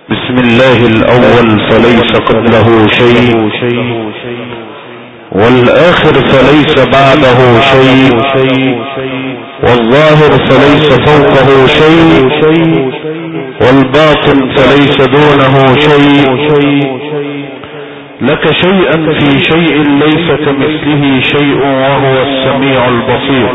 بسم الله الأول فليس قبله شيء، والآخر فليس بعده شيء، والظاهر فليس فوقه شيء، والباطن فليس دونه شيء. لك شيئا في شيء ليس كمثله شيء وهو السميع البصير.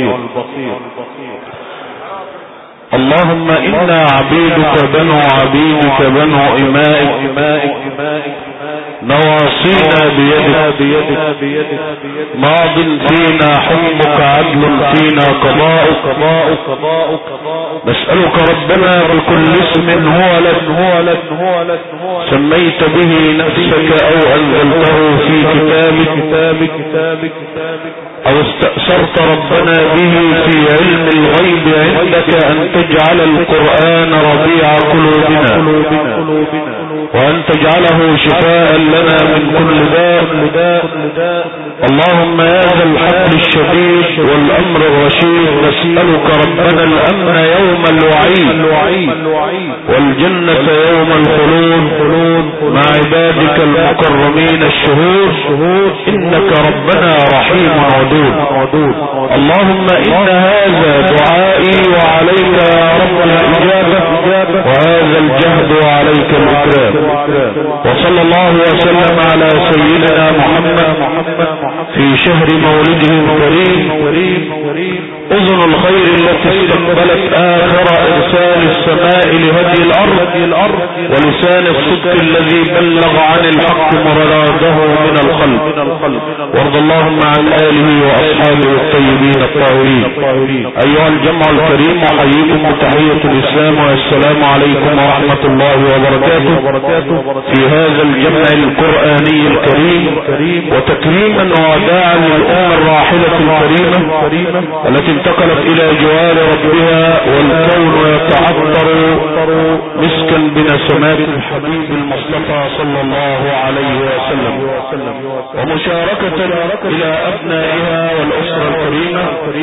اللهم إنا عبيدك بنو عبيدك بنو إمائك، نواصينا بيدك، ماض فينا حكمك، عدل فينا قضاؤك. نسألك ربنا بكل اسم هو لك سميت به نفسك أو أنزلته في كتابك أو استأثرت ربنا به في علم الغيب عندك أن تجعل القرآن ربيع قلوبنا، وأن تجعله شفاء لنا من كل داء. اللهم يا ذا الحق الشديد والأمر الرشيد، نسألك ربنا الأمن يوم الوعيد، والجنة يوم الخلود مع عبادك المكرمين الشهود، إنك ربنا رحيم ودود. اللهم إن هذا دعائي وعليك يا رب الإجابة، وهذا الجهد وعليك الإكرام. وصلى الله وسلم على سيدنا محمد في شهر مولده الكريم، أذن الخير التي استقبلت آخر إرسال السماء لهدي الأرض، ولسان الصدق الذي بلغ عن الحق مراده من الخلق. وارض اللهم عن آله وأصحابه الطيبين الطاهرين. أيها الجمع الكريم، أحييكم بتحية الإسلام، والسلام عليكم ورحمة الله وبركاته في هذا الجمع القرآني الكريم، وتكريما ووداعا للأمة الراحلة الكريمة التي انتقلت إلى جوار ربها، والكون يتعطر مسكا بنسمات الحبيب المصطفى صلى الله عليه وسلم، ومشاركة إلى أبنائها والأسرة الكريمة،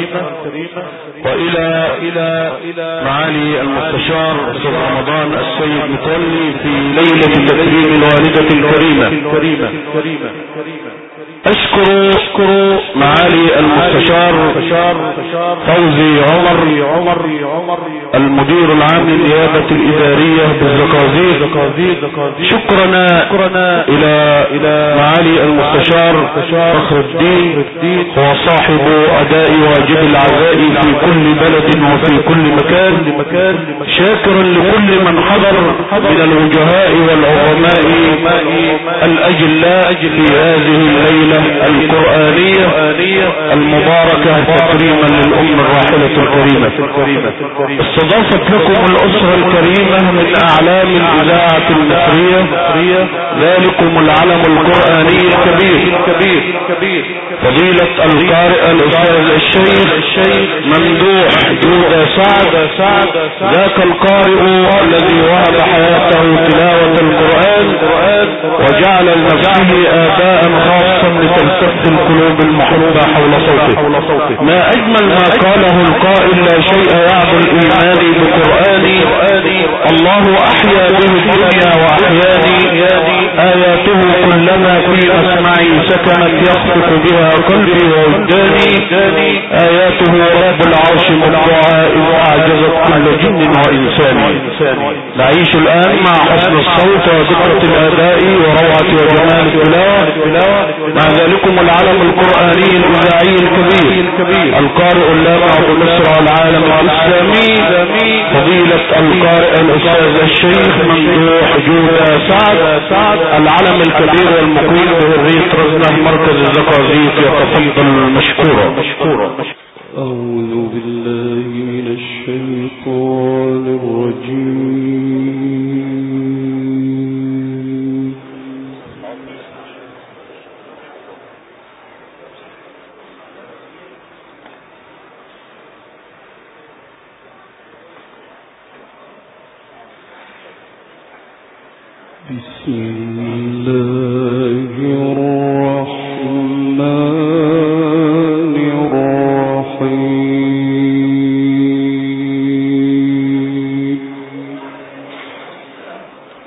وإلى معالي المستشار أستاذ رمضان السيد متولي في ليلة تكريم الوالدة الكريمة. أشكر معالي المستشار فوزي عمر المدير العام للنيابة الإدارية بالزقازيق، شكرنا إلى معالي المستشار فخر الدين، هو صاحب أداء واجب العزاء في كل بلد وفي كل مكان، شاكرا لكل من حضر من الوجهاء والعظماء الأجلاء في هذه الليلة القرآنية المباركة، تكريما للأمة الراحلة الكريمة. استضافت لكم الأسرة الكريمة من أعلام الإذاعة المصرية ذلكم العلم القرآني الكبير، فضيلة القارئ الأستاذ الشيخ ممدوح جودة سعد، ذاك القارئ الذي وهب حياته تلاوة القرآن وجعل لنفسه آباء خاصا لتلتف القلوب المحبة حول صوته. ما أجمل ما قاله القائل: لا شيء يعدل الإيمان بقرآني، الله أحيا به الدنيا وأحياني، آياته كلما في مسمعي سكنت يخفق بها قلبي ووجداني، آياته رب العرش مدعاء وأعجزت كل جن وإنسان. نعيش الآن مع حسن الصوت ودقة الأداء وروعة وجمال التلاوة مع ذلكم العلم القرآني الإذاعي الكبير، القارئ اللامع بمصر العالم الإسلامي، فضيلة القارئ الأستاذ الشيخ ممدوح جودة سعد، العلم الكبير والمقيم بهرية رزنة مركز الزقازيق، يتفضل مشكورا. أعوذ بالله من الشيطان الرجيم. بسم الله الرحمن الرحيم.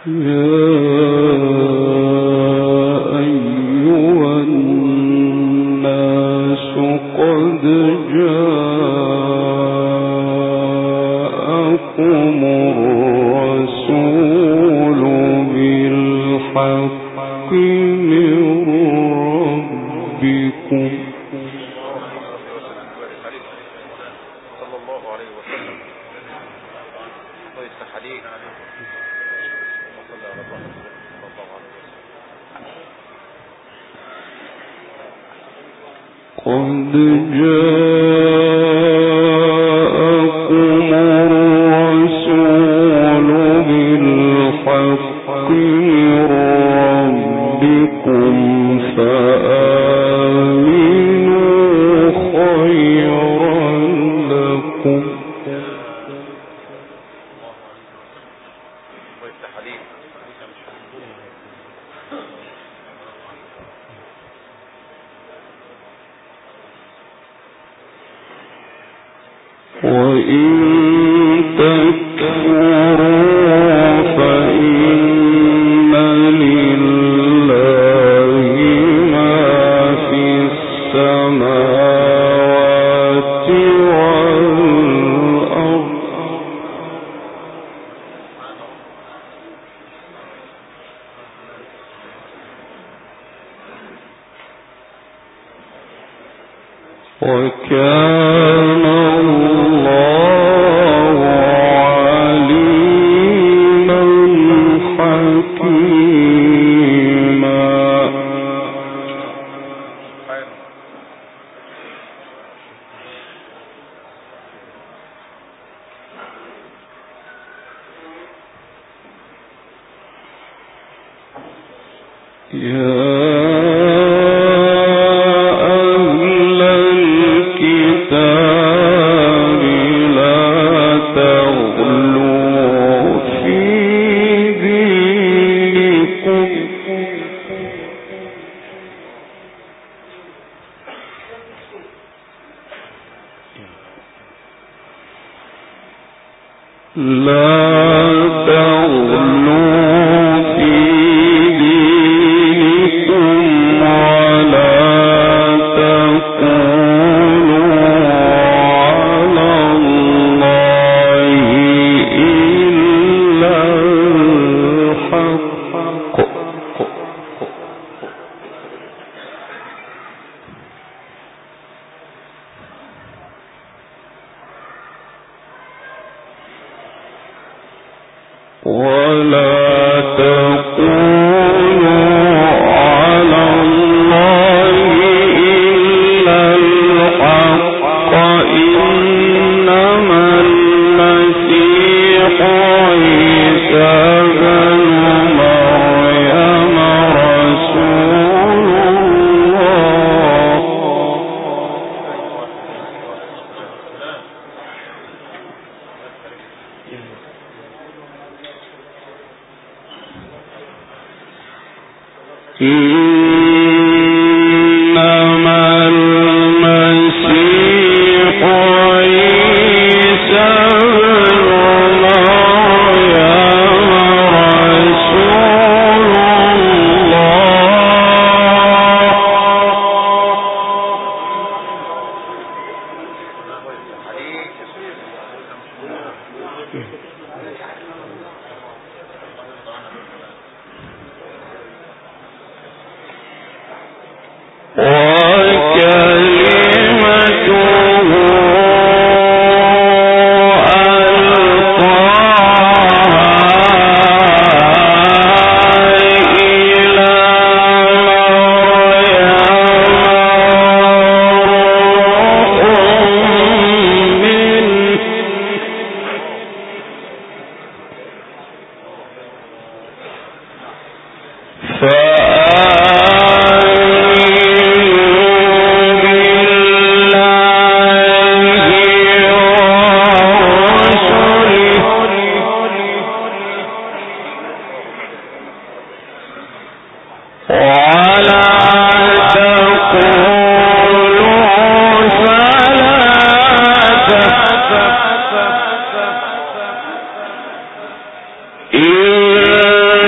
إن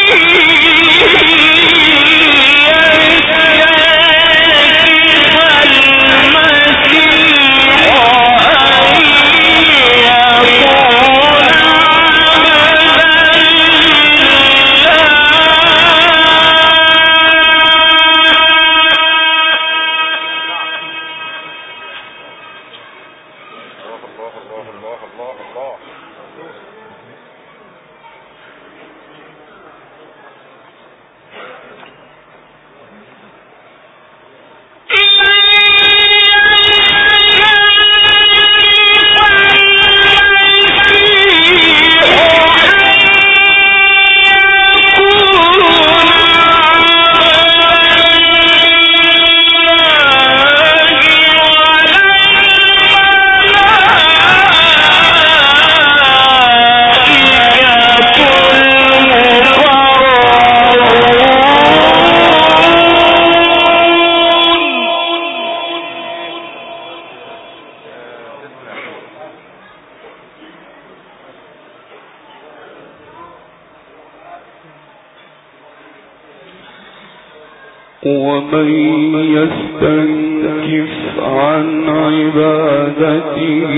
ومن يستنكف عن عبادته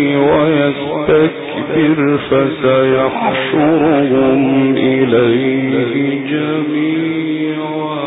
ويستكبر فسيحشرهم إليه جميعا.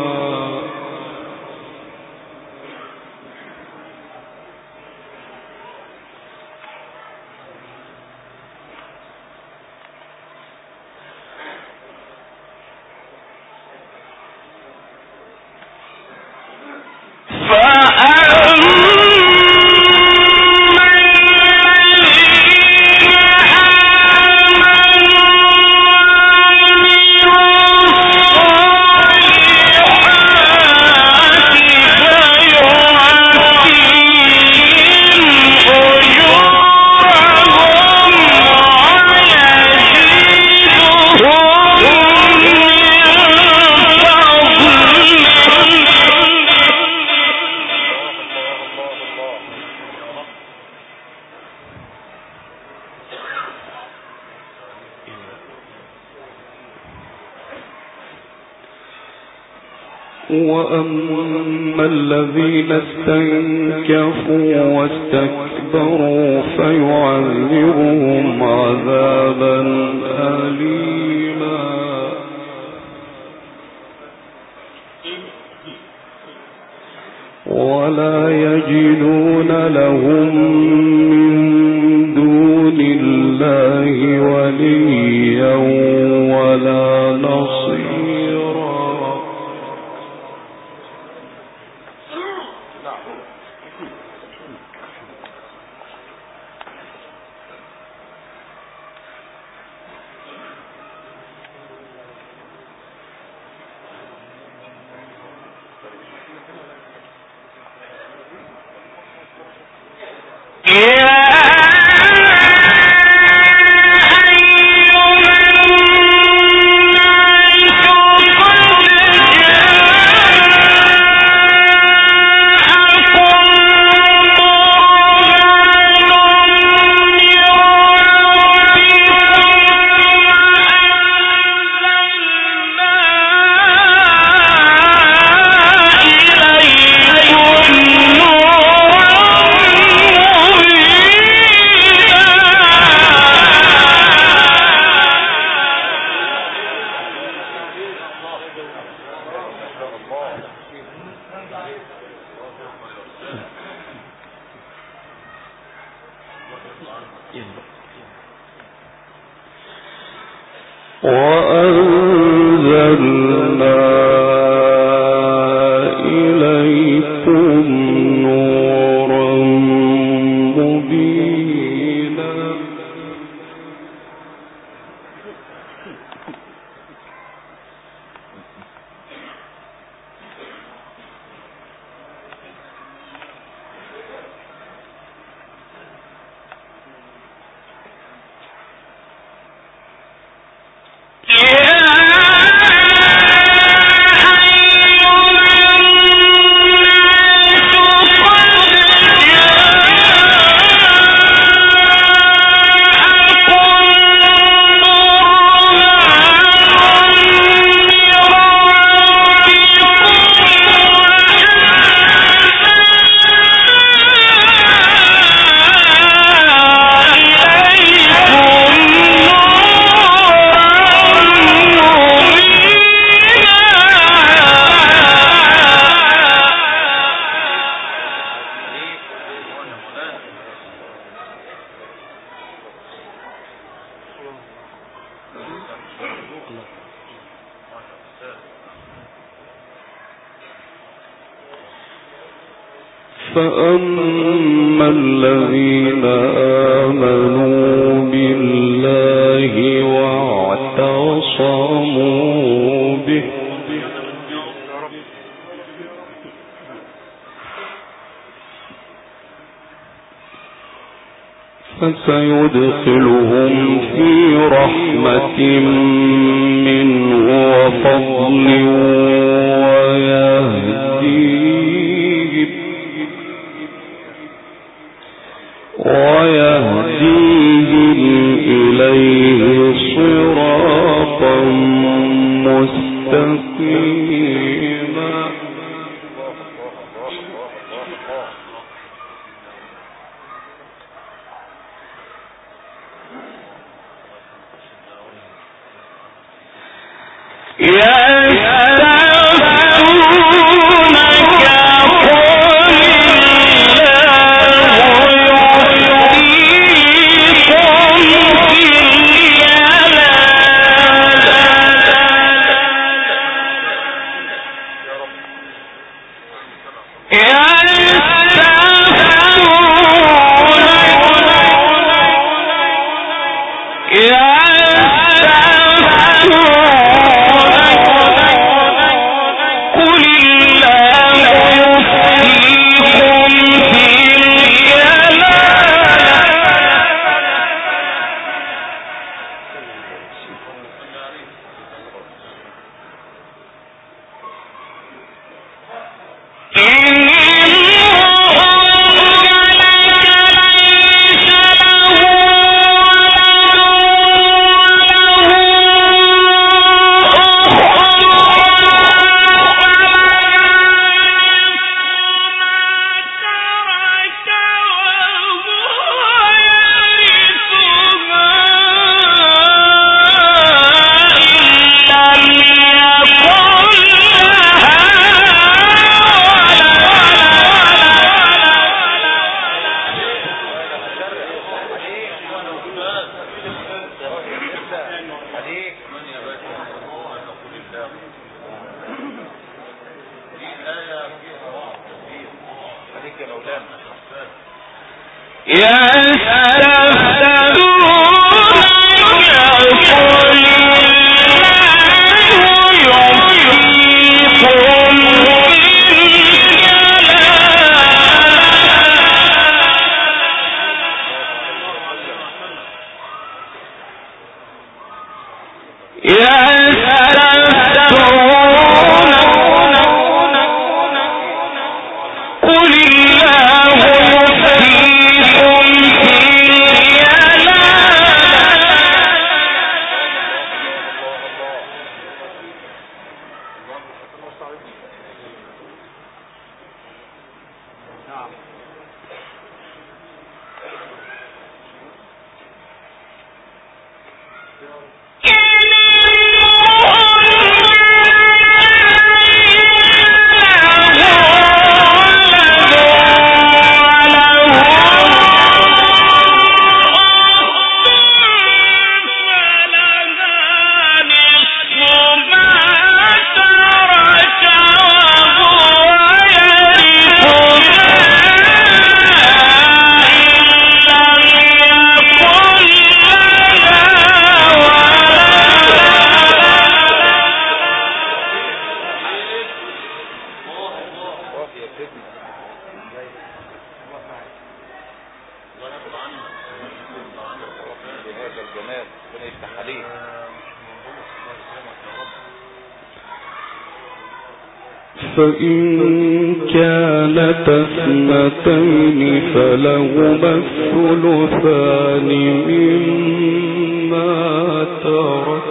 وأما الذين استنكفوا واستكبروا فيعذبهم عذابا أليما ولا يجدون لهم من دون الله وليا ولا نصيرا. وأنزلنا إليكم نورا مبينا فأما الذين آمنوا بالله واعتصموا به فسيدخلهم في رحمة منه وفضل ويهديهم إليه صراطا مستقيما. فإن كانت اثنتين فلهما الثلثان مما ترك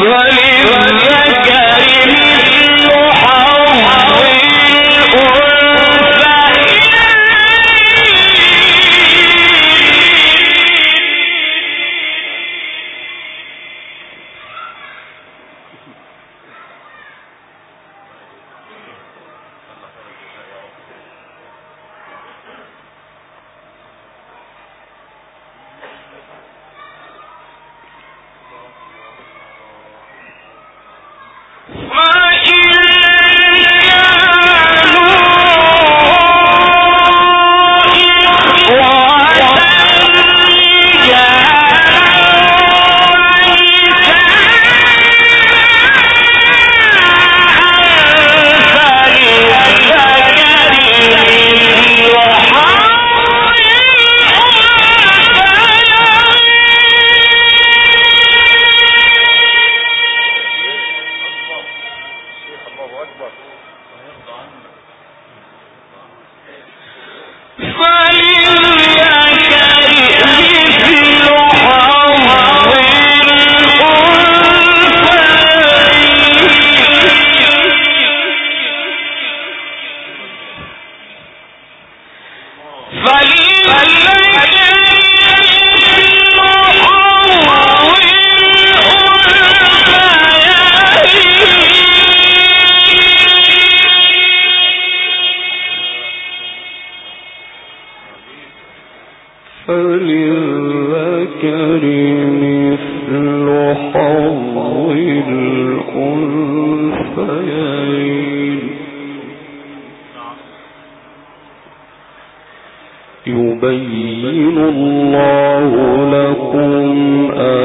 يبين الله لكم أن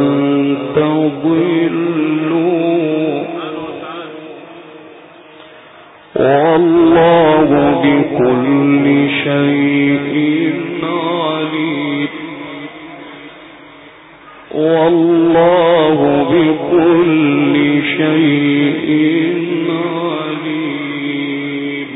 تضلوا والله بكل شيء عليم والله بكل شيء عليم.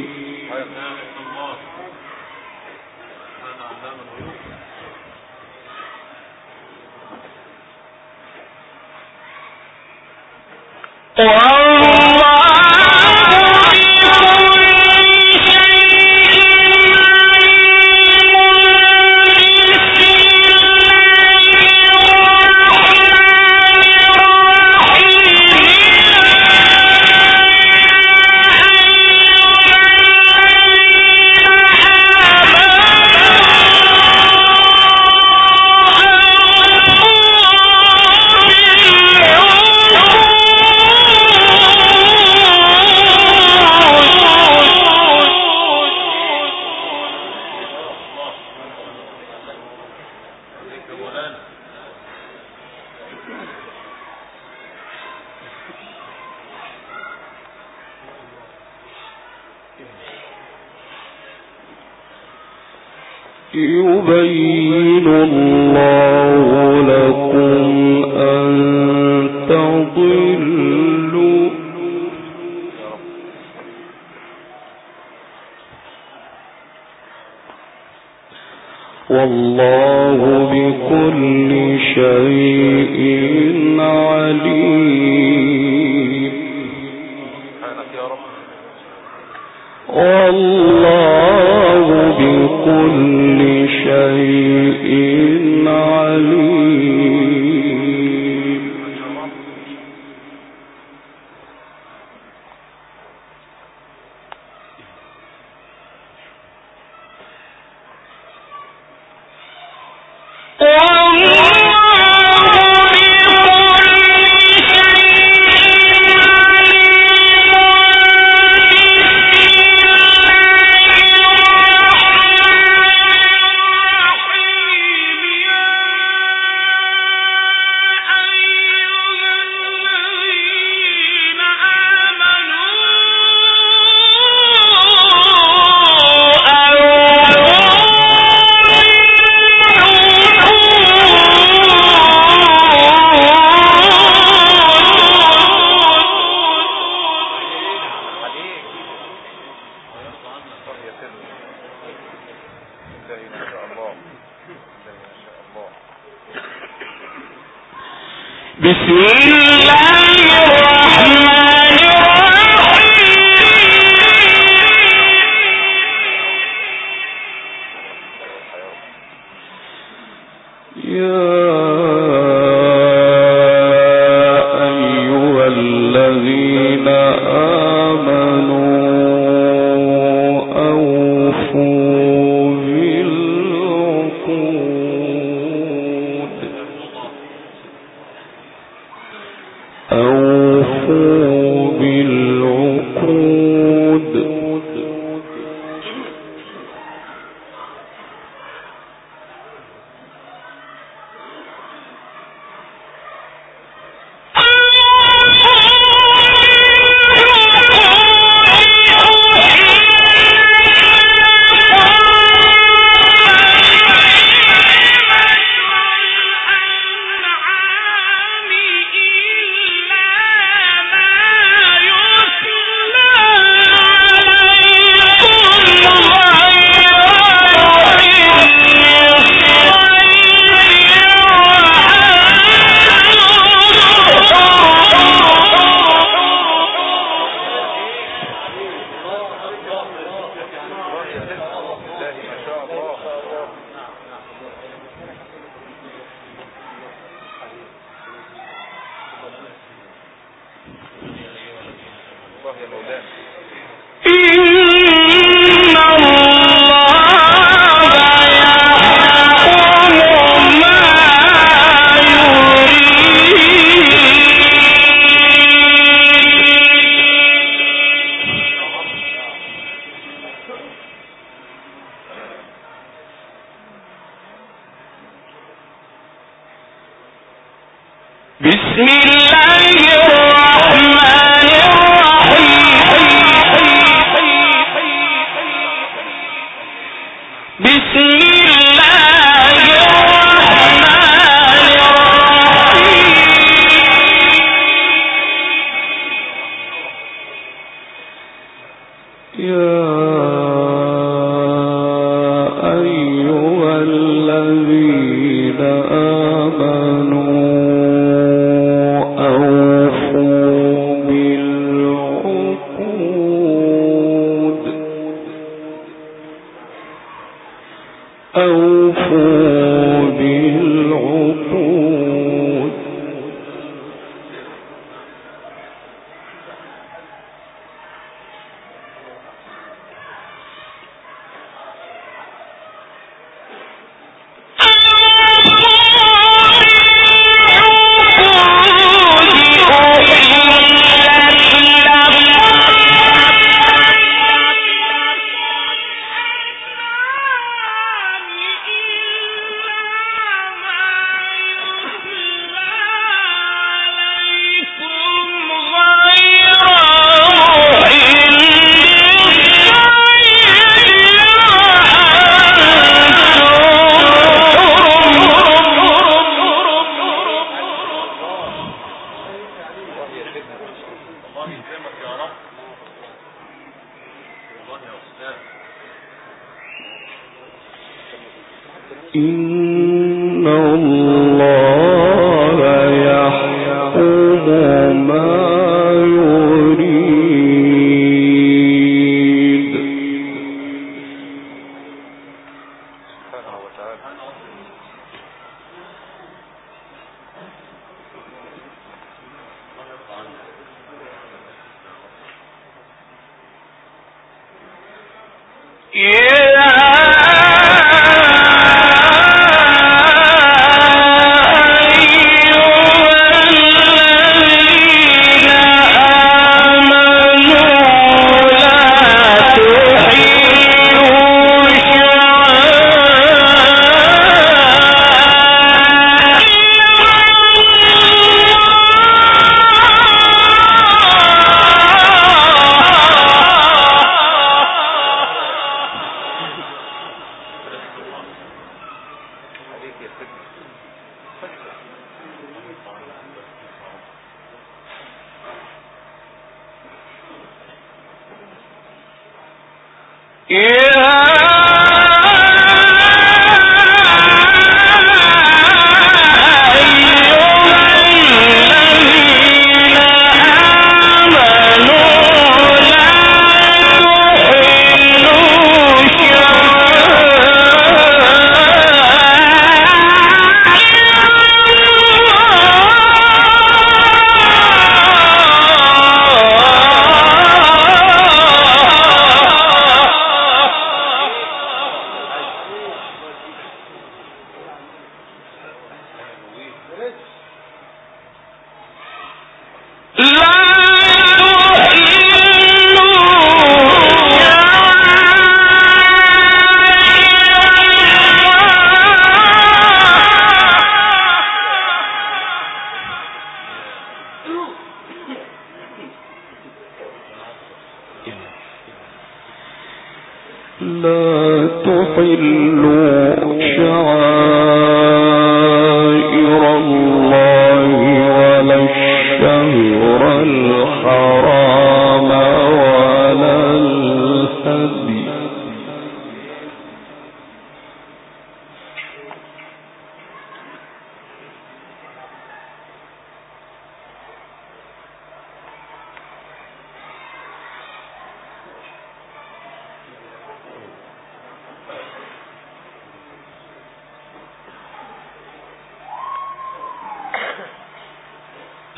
يبين الله لكم أن تضلوا والله بكل شيء عليم. والله بكل شيء عليم. إن الله يحكم ما يريد. سبحانه وتعالى.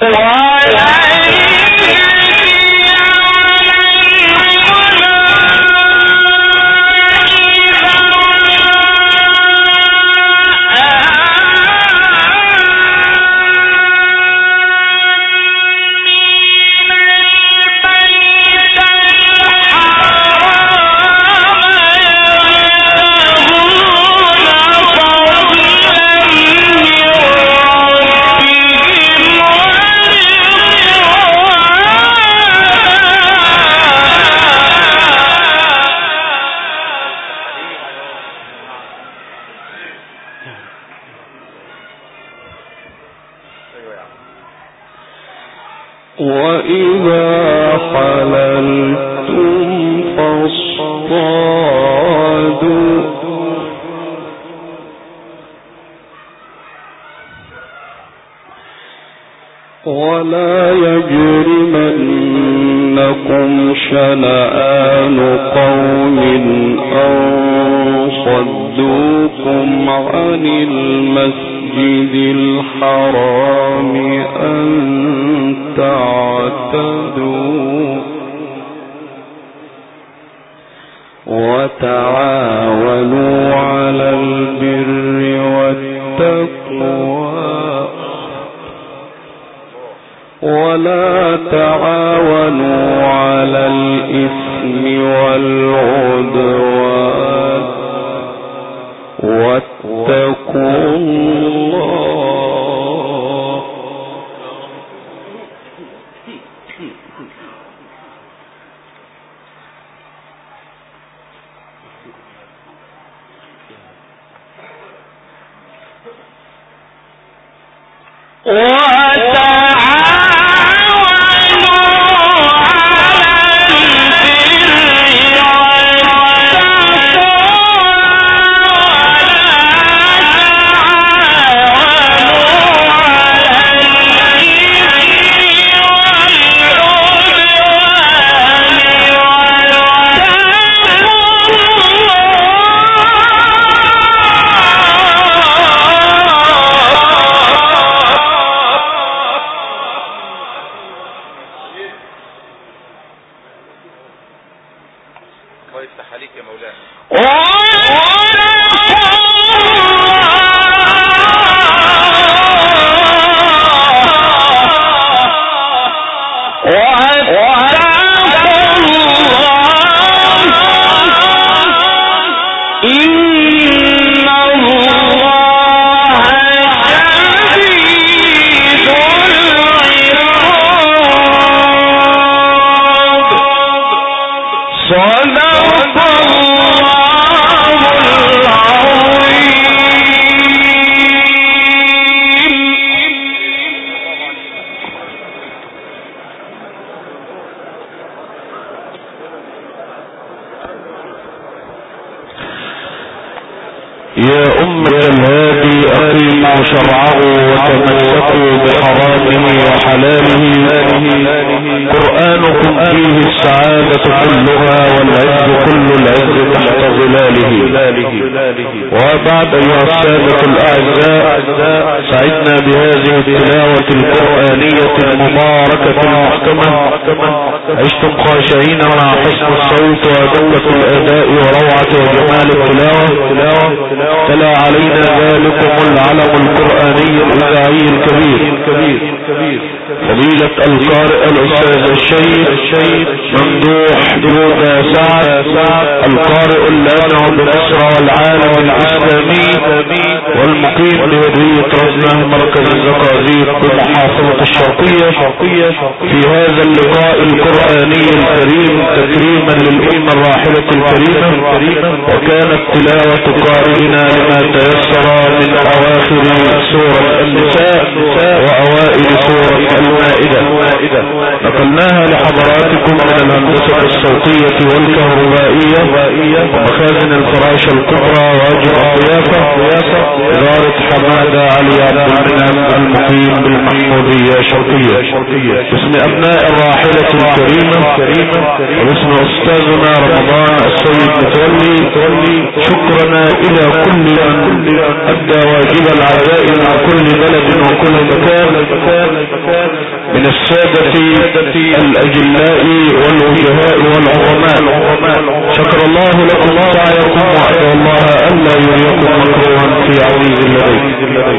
وإذا حللتم فاصطادوا ولا يجرمنكم شنآن قوم أن صدوكم عن المسجد الحرام أن تعتدوا وتعاونوا على البر والتقوى ولا تعاونوا على الإثم والعدوان واتقوا الله يا أمة الهادي أقيموا شرعه وتمسكوا بحرامه وحلاله. قرآنكم فيه السعادة كلها والعز كل العز تحت ظلاله. وبعد أيها السادة الأعزاء، سعدنا بهذه التلاوة القرآنية المباركة المحكمة. عشتم خاشعين مع حسن الصوت ودقة الأداء وروعة وجمال التلاوة. تلا علينا ذلكم العلم القرآني الإذاعي الكبير فضيلة القارئ الأستاذ الشيخ ممدوح جودة سعد، القارئ اللامع بمصر والعالم الإسلامي والمقيم بهدية رزنة مركز الزقازيق بالمحافظة الشرقية، في هذا اللقاء القرآني الكريم تكريما للأمة الراحلة الكريمة. وكانت تلاوة قارئنا لما تيسر من أواخر سورة النساء وأوائل سورة المائدة، نقلناها لحضراتكم من الهندسة الصوتية والكهربائية ومخازن الفراشة الكبرى واجب الضيافة إدارة حمادة علي عبد المنعم المقيم بالمحمودية شرقية. باسم أبناء الراحلة الكريمة وباسم أستاذنا رمضان السيد متولي، شكرنا إلى كل من أدى واجب العزاء من كل بلد وكل مكان من السادة الأجلاء والوجهاء والعظماء. شكر الله لكم سعيكم وأدعو الله ألا يريكم مكروها في عويذ الليل.